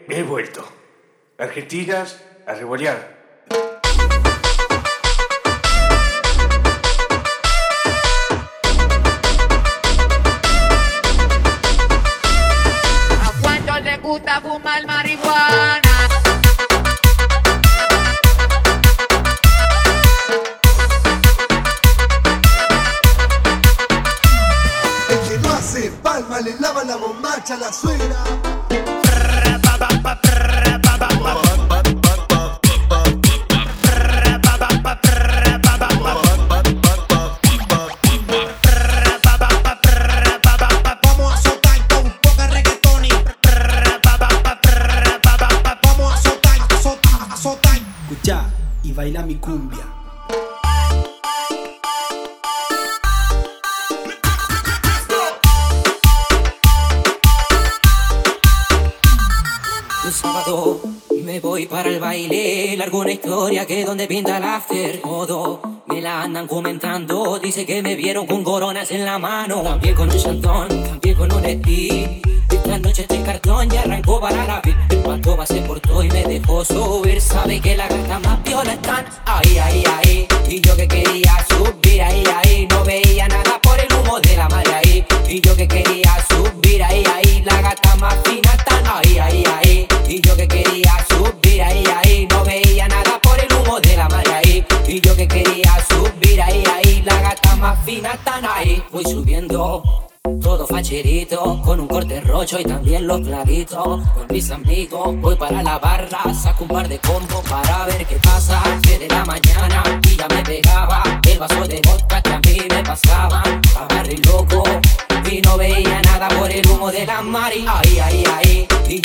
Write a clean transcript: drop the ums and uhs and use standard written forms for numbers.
he vuelto. Argentinas a revolear. ¿A cuánto le gusta fumar marihuana? El que no hace palma le lava la bombacha a la suegra. Vamos a soltar con un poco de reggaetón y vamos a soltar. Escuchá y baila mi cumbia. Un sábado me voy para el baile, largo una historia que donde pinta el after. Todo me la andan comentando, dice que me vieron con coronas en la mano, también con un chantón, también con un estilo. Esta noche este cartón ya arrancó para la vida. El pato se portó y me dejó subir. Sabe que la gata más viola están ahí, ahí, ahí. Y yo que quería subir ahí, ahí. No veía nada por el humo de la madre ahí. Y yo que quería subir ahí, ahí. La gata más fina están ahí, ahí, ahí. Y yo que quería subir ahí, ahí. No veía nada por el humo de la madre ahí. Y yo que quería subir ahí, ahí. La gata más fina están ahí. Voy subiendo todo facherito, con un corte rocho y también los clavitos. Con mis amigos voy para la barra, saco un par de combos para ver qué pasa. 3 de la mañana y ya me pegaba el vaso de vodka que a mí me pasaba. Agarré loco y no veía nada por el humo de la mari. Ahí, ahí, ahí. Y